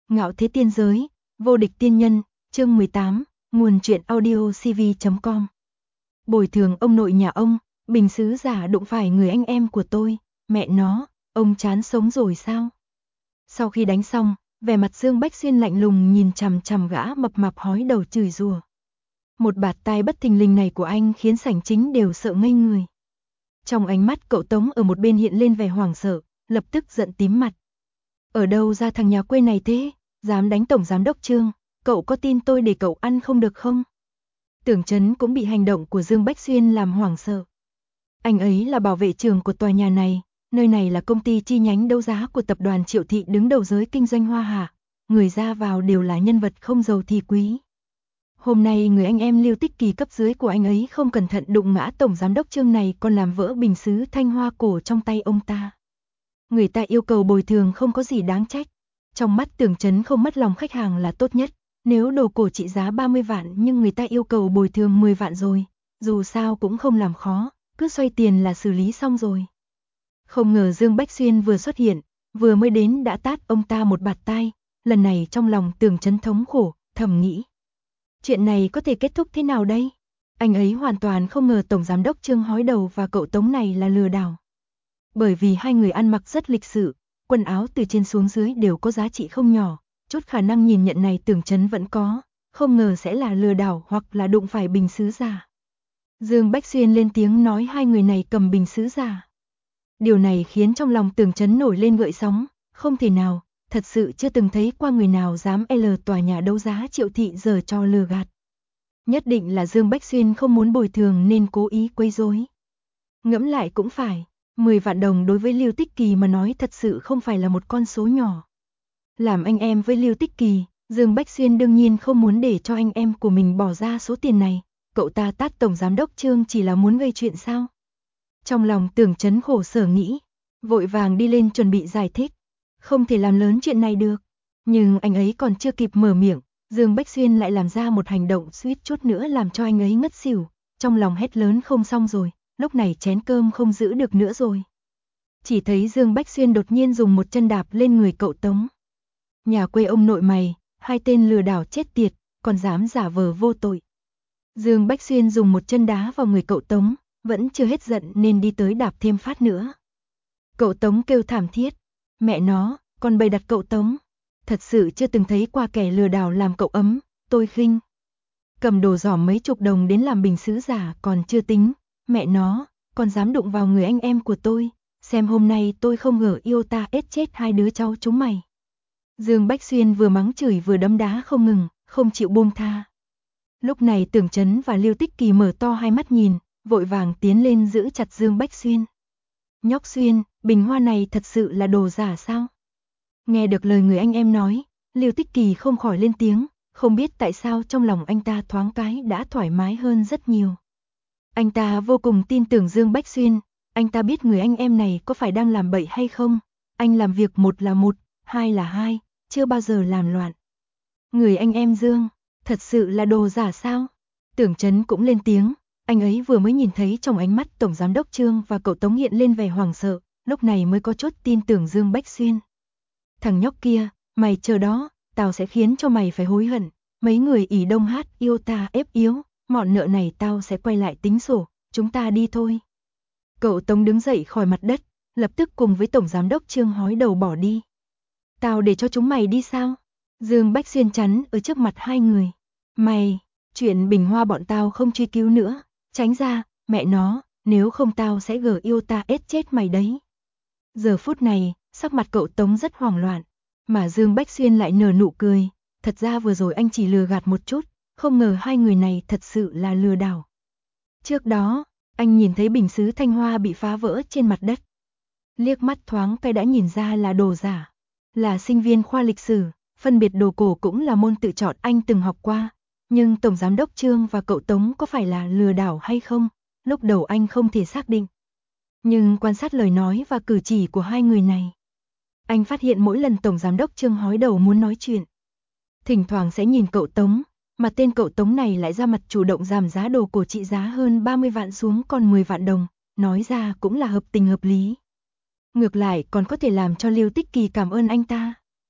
Ngạo thế tiên giới, vô địch tiên nhân, chương 18, nguồn truyện audio cv.com. Bồi thường ông nội nhà ông, bình sứ giả đụng phải người anh em của tôi, mẹ nó, ông chán sống rồi sao? Sau khi đánh xong, vẻ mặt Dương Bách Xuyên lạnh lùng nhìn chằm chằm gã mập mạp hói đầu chửi rủa. Một bạt tai bất thình lình này của anh khiến sảnh chính đều sợ ngây người. Trong ánh mắt cậu Tống ở một bên hiện lên vẻ hoảng sợ, lập tức giận tím mặt. Ở đâu ra thằng nhà quê này thế, dám đánh tổng giám đốc Trương, cậu có tin tôi để cậu ăn không được không? Tưởng Chấn cũng bị hành động của Dương Bách Xuyên làm hoảng sợ. Anh ấy là bảo vệ trưởng của tòa nhà này, nơi này là công ty chi nhánh đấu giá của tập đoàn Triệu Thị đứng đầu giới kinh doanh Hoa Hạ, người ra vào đều là nhân vật không giàu thì quý. Hôm nay người anh em Lưu Tích Kỳ cấp dưới của anh ấy không cẩn thận đụng ngã tổng giám đốc Trương này còn làm vỡ bình sứ thanh hoa cổ trong tay ông ta. Người ta yêu cầu bồi thường không có gì đáng trách. Trong mắt Tưởng Chấn không mất lòng khách hàng là tốt nhất. Nếu đồ cổ trị giá 30 vạn nhưng người ta yêu cầu bồi thường 10 vạn rồi, dù sao cũng không làm khó, cứ xoay tiền là xử lý xong rồi. Không ngờ Dương Bách Xuyên vừa xuất hiện, vừa mới đến đã tát ông ta một bạt tai, lần này trong lòng Tưởng Chấn thống khổ, thầm nghĩ. Chuyện này có thể kết thúc thế nào đây? Anh ấy hoàn toàn không ngờ tổng giám đốc Trương hói đầu và cậu Tống này là lừa đảo. Bởi vì hai người ăn mặc rất lịch sự, quần áo từ trên xuống dưới đều có giá trị không nhỏ, chút khả năng nhìn nhận này Tưởng Chấn vẫn có, không ngờ sẽ là lừa đảo hoặc là đụng phải bình sứ giả. Dương Bách Xuyên lên tiếng nói hai người này cầm bình sứ giả. Điều này khiến trong lòng Tưởng Chấn nổi lên gợn sóng, không thể nào, thật sự chưa từng thấy qua người nào dám tòa nhà đấu giá Triệu Thị giở trò lừa gạt. Nhất định là Dương Bách Xuyên không muốn bồi thường nên cố ý quấy rối. Ngẫm lại cũng phải. 10 vạn đồng đối với Lưu Tích Kỳ mà nói thật sự không phải là một con số nhỏ. Làm anh em với Lưu Tích Kỳ, Dương Bách Xuyên đương nhiên không muốn để cho anh em của mình bỏ ra số tiền này. Cậu ta tát tổng giám đốc Trương chỉ là muốn gây chuyện sao? Trong lòng Tưởng Chấn khổ sở nghĩ, vội vàng đi lên chuẩn bị giải thích. Không thể làm lớn chuyện này được. Nhưng anh ấy còn chưa kịp mở miệng, Dương Bách Xuyên lại làm ra một hành động suýt chút nữa làm cho anh ấy ngất xỉu. Trong lòng hét lớn không xong rồi. Lúc này chén cơm không giữ được nữa rồi. Chỉ thấy Dương Bách Xuyên đột nhiên dùng một chân đạp lên người cậu Tống. Nhà quê ông nội mày, hai tên lừa đảo chết tiệt, còn dám giả vờ vô tội. Dương Bách Xuyên dùng một chân đá vào người cậu Tống, vẫn chưa hết giận nên đi tới đạp thêm phát nữa. Cậu Tống kêu thảm thiết, mẹ nó, còn bày đặt cậu Tống. Thật sự chưa từng thấy qua kẻ lừa đảo làm cậu ấm, tôi khinh. Cầm đồ giỏ mấy chục đồng đến làm bình sứ giả còn chưa tính. Mẹ nó, còn dám đụng vào người anh em của tôi, xem hôm nay tôi không ngờ yêu ta ết chết hai đứa cháu chúng mày. Dương Bách Xuyên vừa mắng chửi vừa đấm đá không ngừng, không chịu buông tha. Lúc này Tưởng Chấn và Lưu Tích Kỳ mở to hai mắt nhìn, vội vàng tiến lên giữ chặt Dương Bách Xuyên. Nhóc Xuyên, bình hoa này thật sự là đồ giả sao? Nghe được lời người anh em nói, Lưu Tích Kỳ không khỏi lên tiếng, không biết tại sao trong lòng anh ta thoáng cái đã thoải mái hơn rất nhiều. Anh ta vô cùng tin tưởng Dương Bách Xuyên, anh ta biết người anh em này có phải đang làm bậy hay không, anh làm việc một là một, hai là hai, chưa bao giờ làm loạn. Người anh em Dương, thật sự là đồ giả sao? Tưởng Chấn cũng lên tiếng, anh ấy vừa mới nhìn thấy trong ánh mắt Tổng Giám đốc Trương và cậu Tống hiện lên vẻ hoảng sợ, lúc này mới có chút tin tưởng Dương Bách Xuyên. Thằng nhóc kia, mày chờ đó, tao sẽ khiến cho mày phải hối hận, mấy người ỷ đông hát yêu ta ép yếu. Mọn nợ này tao sẽ quay lại tính sổ, chúng ta đi thôi. Cậu Tống đứng dậy khỏi mặt đất, lập tức cùng với Tổng Giám đốc Trương hói đầu bỏ đi. Tao để cho chúng mày đi sao? Dương Bách Xuyên chắn ở trước mặt hai người. Mày, chuyện bình hoa bọn tao không truy cứu nữa, tránh ra, mẹ nó, nếu không tao sẽ yêu ta ết chết mày đấy. Giờ phút này, sắc mặt cậu Tống rất hoảng loạn, mà Dương Bách Xuyên lại nở nụ cười, thật ra vừa rồi anh chỉ lừa gạt một chút. Không ngờ hai người này thật sự là lừa đảo. Trước đó, anh nhìn thấy bình sứ thanh hoa bị phá vỡ trên mặt đất. Liếc mắt thoáng cái đã nhìn ra là đồ giả. Là sinh viên khoa lịch sử, phân biệt đồ cổ cũng là môn tự chọn anh từng học qua. Nhưng Tổng Giám đốc Trương và cậu Tống có phải là lừa đảo hay không? Lúc đầu anh không thể xác định. Nhưng quan sát lời nói và cử chỉ của hai người này, anh phát hiện mỗi lần Tổng Giám đốc Trương hói đầu muốn nói chuyện, thỉnh thoảng sẽ nhìn cậu Tống. Mà tên cậu Tống này lại ra mặt chủ động giảm giá đồ cổ trị giá hơn 30 vạn xuống còn 10 vạn đồng, nói ra cũng là hợp tình hợp lý. Ngược lại còn có thể làm cho Lưu Tích Kỳ cảm ơn anh ta.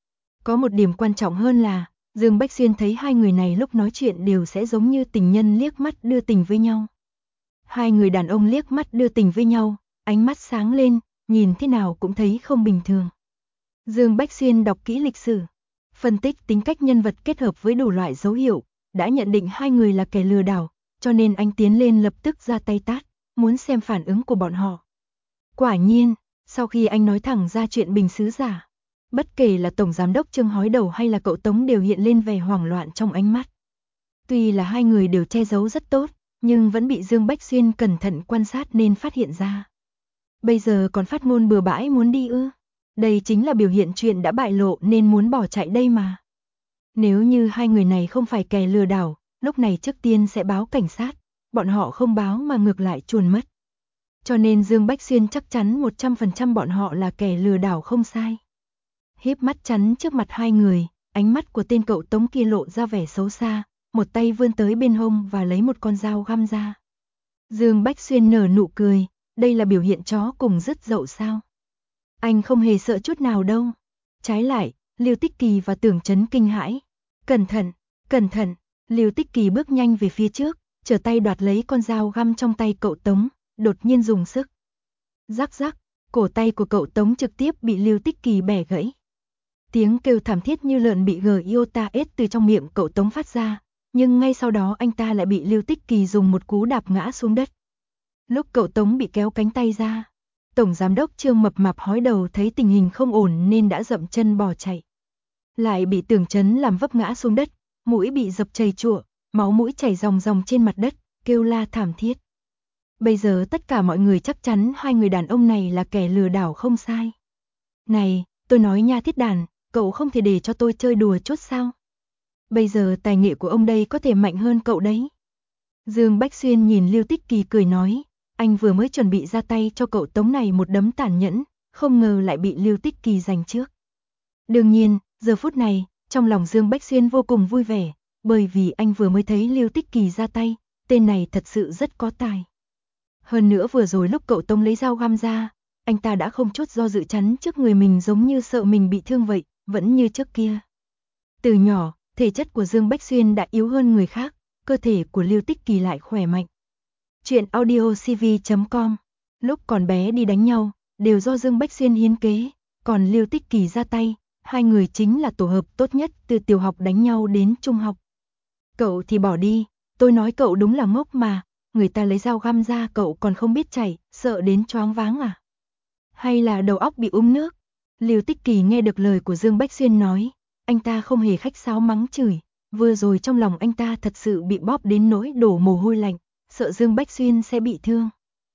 Có một điểm quan trọng hơn là, Dương Bách Xuyên thấy hai người này lúc nói chuyện đều sẽ giống như tình nhân liếc mắt đưa tình với nhau. Hai người đàn ông liếc mắt đưa tình với nhau, ánh mắt sáng lên, nhìn thế nào cũng thấy không bình thường. Dương Bách Xuyên đọc kỹ lịch sử, phân tích tính cách nhân vật kết hợp với đủ loại dấu hiệu, đã nhận định hai người là kẻ lừa đảo, cho nên anh tiến lên lập tức ra tay tát, muốn xem phản ứng của bọn họ. Quả nhiên, sau khi anh nói thẳng ra chuyện bình sứ giả, bất kể là Tổng Giám đốc Trương Hói Đầu hay là cậu Tống đều hiện lên vẻ hoảng loạn trong ánh mắt. Tuy là hai người đều che giấu rất tốt, nhưng vẫn bị Dương Bách Xuyên cẩn thận quan sát nên phát hiện ra. Bây giờ còn phát ngôn bừa bãi muốn đi ư? Đây chính là biểu hiện chuyện đã bại lộ nên muốn bỏ chạy đây mà. Nếu như hai người này không phải kẻ lừa đảo, lúc này trước tiên sẽ báo cảnh sát, bọn họ không báo mà ngược lại chuồn mất. Cho nên Dương Bách Xuyên chắc chắn 100% bọn họ là kẻ lừa đảo không sai. Híp mắt chắn trước mặt hai người, ánh mắt của tên cậu Tống kia lộ ra vẻ xấu xa, một tay vươn tới bên hông và lấy một con dao găm ra. Dương Bách Xuyên nở nụ cười, đây là biểu hiện chó cùng dứt dậu sao? Anh không hề sợ chút nào đâu. Trái lại, Lưu Tích Kỳ và Tưởng Chấn kinh hãi. Cẩn thận, cẩn thận, Lưu Tích Kỳ bước nhanh về phía trước, trở tay đoạt lấy con dao găm trong tay cậu Tống, đột nhiên dùng sức. Rắc rắc, cổ tay của cậu Tống trực tiếp bị Lưu Tích Kỳ bẻ gãy. Tiếng kêu thảm thiết như lợn bị giota ết từ trong miệng cậu Tống phát ra, nhưng ngay sau đó anh ta lại bị Lưu Tích Kỳ dùng một cú đạp ngã xuống đất. Lúc cậu Tống bị kéo cánh tay ra, Tổng Giám đốc Trương Mập Mạp Hói Đầu thấy tình hình không ổn nên đã dậm chân bỏ chạy. Lại bị Tưởng Chấn làm vấp ngã xuống đất, mũi bị dập chảy chụa, máu mũi chảy ròng ròng trên mặt đất, kêu la thảm thiết. Bây giờ tất cả mọi người chắc chắn hai người đàn ông này là kẻ lừa đảo không sai. Này, tôi nói nha Thiết Đàn, cậu không thể để cho tôi chơi đùa chút sao? Bây giờ tài nghệ của ông đây có thể mạnh hơn cậu đấy. Dương Bách Xuyên nhìn Lưu Tích Kỳ cười nói, anh vừa mới chuẩn bị ra tay cho cậu Tống này một đấm tàn nhẫn, không ngờ lại bị Lưu Tích Kỳ giành trước. Đương nhiên, giờ phút này, trong lòng Dương Bách Xuyên vô cùng vui vẻ, bởi vì anh vừa mới thấy Lưu Tích Kỳ ra tay, tên này thật sự rất có tài. Hơn nữa vừa rồi lúc cậu Tống lấy dao găm ra, anh ta đã không chút do dự chắn trước người mình giống như sợ mình bị thương vậy, vẫn như trước kia. Từ nhỏ, thể chất của Dương Bách Xuyên đã yếu hơn người khác, cơ thể của Lưu Tích Kỳ lại khỏe mạnh. Chuyện audiocv.com. Lúc còn bé đi đánh nhau, đều do Dương Bách Xuyên hiến kế, còn Lưu Tích Kỳ ra tay, hai người chính là tổ hợp tốt nhất từ tiểu học đánh nhau đến trung học. Cậu thì bỏ đi, tôi nói cậu đúng là ngốc mà, người ta lấy dao găm ra cậu còn không biết chạy, sợ đến choáng váng à? Hay là đầu óc bị nước? Lưu Tích Kỳ nghe được lời của Dương Bách Xuyên nói, anh ta không hề khách sáo mắng chửi, vừa rồi trong lòng anh ta thật sự bị bóp đến nỗi đổ mồ hôi lạnh, sợ Dương Bách Xuyên sẽ bị thương.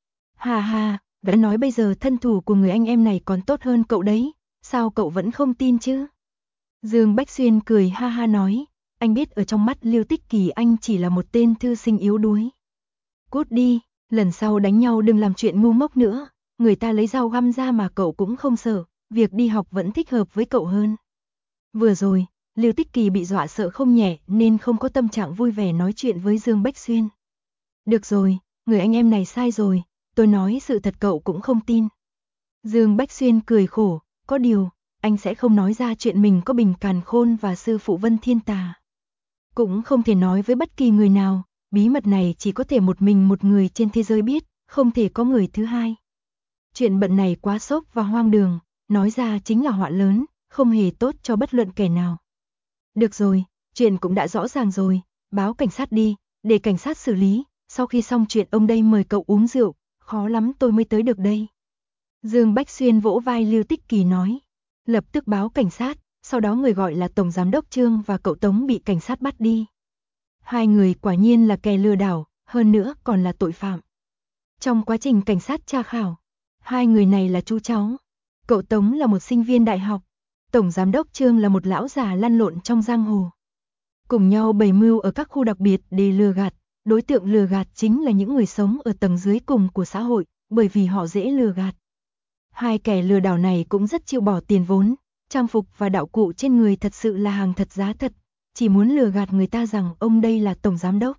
Hà hà, đã nói bây giờ thân thủ của người anh em này còn tốt hơn cậu đấy, sao cậu vẫn không tin chứ? Dương Bách Xuyên cười ha ha nói, anh biết ở trong mắt Lưu Tích Kỳ anh chỉ là một tên thư sinh yếu đuối. Cút đi, lần sau đánh nhau đừng làm chuyện ngu ngốc nữa, người ta lấy dao găm ra mà cậu cũng không sợ, việc đi học vẫn thích hợp với cậu hơn. Vừa rồi, Lưu Tích Kỳ bị dọa sợ không nhẹ nên không có tâm trạng vui vẻ nói chuyện với Dương Bách Xuyên. Được rồi, người anh em này sai rồi, tôi nói sự thật cậu cũng không tin. Dương Bách Xuyên cười khổ, có điều, anh sẽ không nói ra chuyện mình có Bình Càn Khôn và sư phụ Vân Thiên Tà. Cũng không thể nói với bất kỳ người nào, bí mật này chỉ có thể một mình một người trên thế giới biết, không thể có người thứ hai. Chuyện bận này quá sốc và hoang đường, nói ra chính là họa lớn, không hề tốt cho bất luận kẻ nào. Được rồi, chuyện cũng đã rõ ràng rồi, báo cảnh sát đi, để cảnh sát xử lý, sau khi xong chuyện ông đây mời cậu uống rượu, khó lắm tôi mới tới được đây. Dương Bách Xuyên vỗ vai Lưu Tích Kỳ nói, lập tức báo cảnh sát, sau đó người gọi là Tổng Giám đốc Trương và cậu Tống bị cảnh sát bắt đi. Hai người quả nhiên là kẻ lừa đảo, hơn nữa còn là tội phạm. Trong quá trình cảnh sát tra khảo, hai người này là chú cháu. Cậu Tống là một sinh viên đại học, Tổng Giám đốc Trương là một lão già lăn lộn trong giang hồ. Cùng nhau bày mưu ở các khu đặc biệt để lừa gạt, đối tượng lừa gạt chính là những người sống ở tầng dưới cùng của xã hội, bởi vì họ dễ lừa gạt. Hai kẻ lừa đảo này cũng rất chịu bỏ tiền vốn, trang phục và đạo cụ trên người thật sự là hàng thật giá thật, chỉ muốn lừa gạt người ta rằng ông đây là Tổng Giám đốc.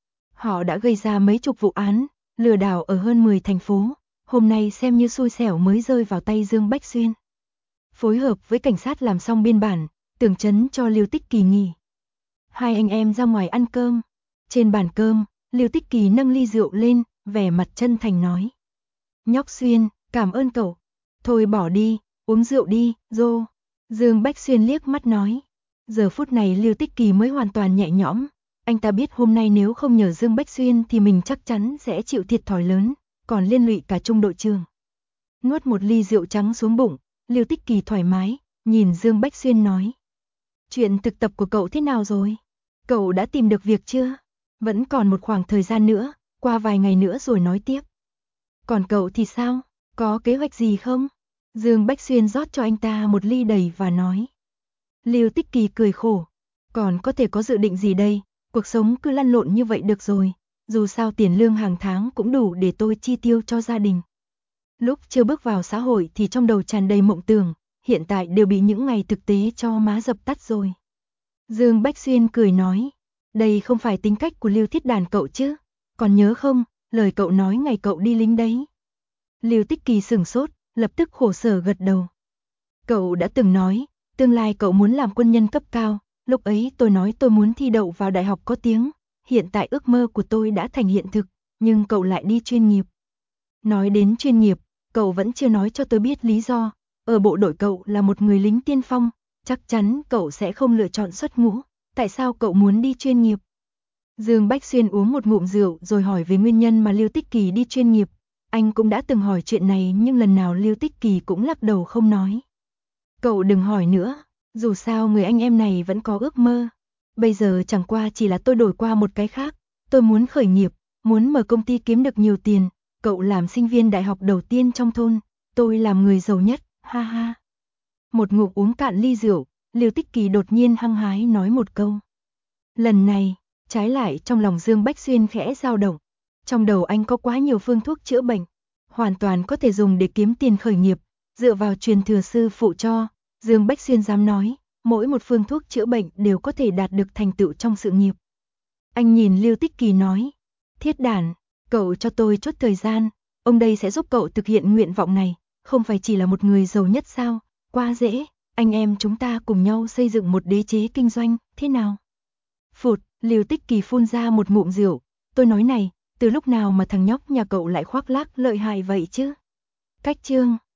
Họ đã gây ra mấy chục vụ án, lừa đảo ở hơn 10 thành phố, hôm nay xem như xui xẻo mới rơi vào tay Dương Bách Xuyên. Phối hợp với cảnh sát làm xong biên bản, tưởng trấn cho Lưu Tích Kỳ nghỉ. Hai anh em ra ngoài ăn cơm. Trên bàn cơm, Lưu Tích Kỳ nâng ly rượu lên, vẻ mặt chân thành nói. Nhóc Xuyên, cảm ơn cậu. Thôi bỏ đi, uống rượu đi, Dô. Dương Bách Xuyên liếc mắt nói. Giờ phút này Lưu Tích Kỳ mới hoàn toàn nhẹ nhõm. Anh ta biết hôm nay nếu không nhờ Dương Bách Xuyên thì mình chắc chắn sẽ chịu thiệt thòi lớn, còn liên lụy cả Trung đội trưởng. Nuốt một ly rượu trắng xuống bụng, Lưu Tích Kỳ thoải mái, nhìn Dương Bách Xuyên nói. Chuyện thực tập của cậu thế nào rồi? Cậu đã tìm được việc chưa? Vẫn còn một khoảng thời gian nữa, qua vài ngày nữa rồi nói tiếp. Còn cậu thì sao? Có kế hoạch gì không? Dương Bách Xuyên rót cho anh ta một ly đầy và nói. Lưu Tích Kỳ cười khổ. Còn có thể có dự định gì đây? Cuộc sống cứ lăn lộn như vậy được rồi. Dù sao tiền lương hàng tháng cũng đủ để tôi chi tiêu cho gia đình. Lúc chưa bước vào xã hội thì trong đầu tràn đầy mộng tưởng, hiện tại đều bị những ngày thực tế cho má dập tắt rồi. Dương Bách Xuyên cười nói. Đây không phải tính cách của Lưu Thiết Đàn cậu chứ? Còn nhớ không, lời cậu nói ngày cậu đi lính đấy. Lưu Tích Kỳ sửng sốt, lập tức khổ sở gật đầu. Cậu đã từng nói, tương lai cậu muốn làm quân nhân cấp cao, lúc ấy tôi nói tôi muốn thi đậu vào đại học có tiếng, hiện tại ước mơ của tôi đã thành hiện thực, nhưng cậu lại đi chuyên nghiệp. Nói đến chuyên nghiệp, cậu vẫn chưa nói cho tôi biết lý do, ở bộ đội cậu là một người lính tiên phong, chắc chắn cậu sẽ không lựa chọn xuất ngũ, tại sao cậu muốn đi chuyên nghiệp? Dương Bách Xuyên uống một ngụm rượu rồi hỏi về nguyên nhân mà Lưu Tích Kỳ đi chuyên nghiệp. Anh cũng đã từng hỏi chuyện này nhưng lần nào Lưu Tích Kỳ cũng lắc đầu không nói. Cậu đừng hỏi nữa, dù sao người anh em này vẫn có ước mơ. Bây giờ chẳng qua chỉ là tôi đổi qua một cái khác, tôi muốn khởi nghiệp, muốn mở công ty kiếm được nhiều tiền, cậu làm sinh viên đại học đầu tiên trong thôn, tôi làm người giàu nhất, ha ha. Một ngụm uống cạn ly rượu, Lưu Tích Kỳ đột nhiên hăng hái nói một câu. Lần này, trái lại trong lòng Dương Bách Xuyên khẽ dao động. Trong đầu anh có quá nhiều phương thuốc chữa bệnh, hoàn toàn có thể dùng để kiếm tiền khởi nghiệp, dựa vào truyền thừa sư phụ cho, Dương Bách Xuyên dám nói, mỗi một phương thuốc chữa bệnh đều có thể đạt được thành tựu trong sự nghiệp. Anh nhìn Lưu Tích Kỳ nói, Thiết Đản, cậu cho tôi chút thời gian, ông đây sẽ giúp cậu thực hiện nguyện vọng này, không phải chỉ là một người giàu nhất sao, quá dễ, anh em chúng ta cùng nhau xây dựng một đế chế kinh doanh, thế nào? Phụt, Lưu Tích Kỳ phun ra một ngụm rượu, tôi nói này, từ lúc nào mà thằng nhóc nhà cậu lại khoác lác lợi hại vậy chứ? Cách chương